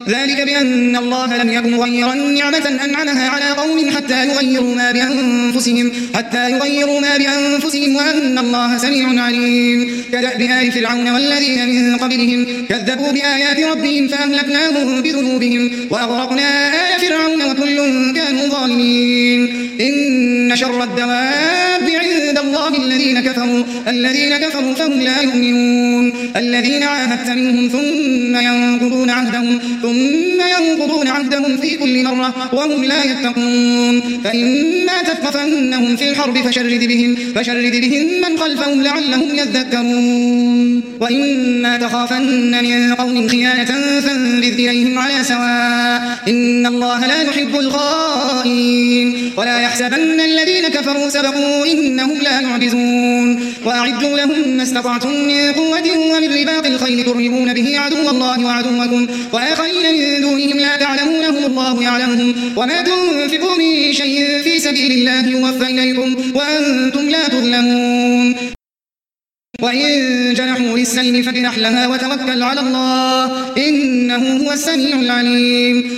ذلك بأن الله لم يكن مغيرا نعمة أنعمها على قوم حتى يغيروا ما بأنفسهم وأن الله سميع عليم. كدأب آل فرعون والذين من قبلهم كذبوا بآيات ربهم فأهلكناهم بذنوبهم وأغرقنا آل فرعون وكل كانوا ظالمين. إن شر الدواب عند الله الذين كفروا فهم لا يؤمنون. الذين عاهدت منهم ثم ينقضون عهدهم في كل مرة وهم لا يتقون. فإما تثقفنهم في الحرب فشرد بهم من خلفهم لعلهم يذكرون. وإما تخافن من قوم خيانة فانبذ إليهم على سواء إن الله لا يحب الخائنين. ولا يحسبن الذين كفروا سبقوا إنهم لا يعجزون. وأعدوا لهم ما استطعتم من قوة ومن رباط الخيل ترهبون به عدو الله وعدوكم وآخرين من دونهم لا تعلمونهم الله يعلمهم. وما تنفقوا من شيء في سبيل الله يوفى إليكم وأنتم لا تظلمون. وإن جنحوا للسلم فاجنح لها وتوكل على الله إنه هو السميع العليم.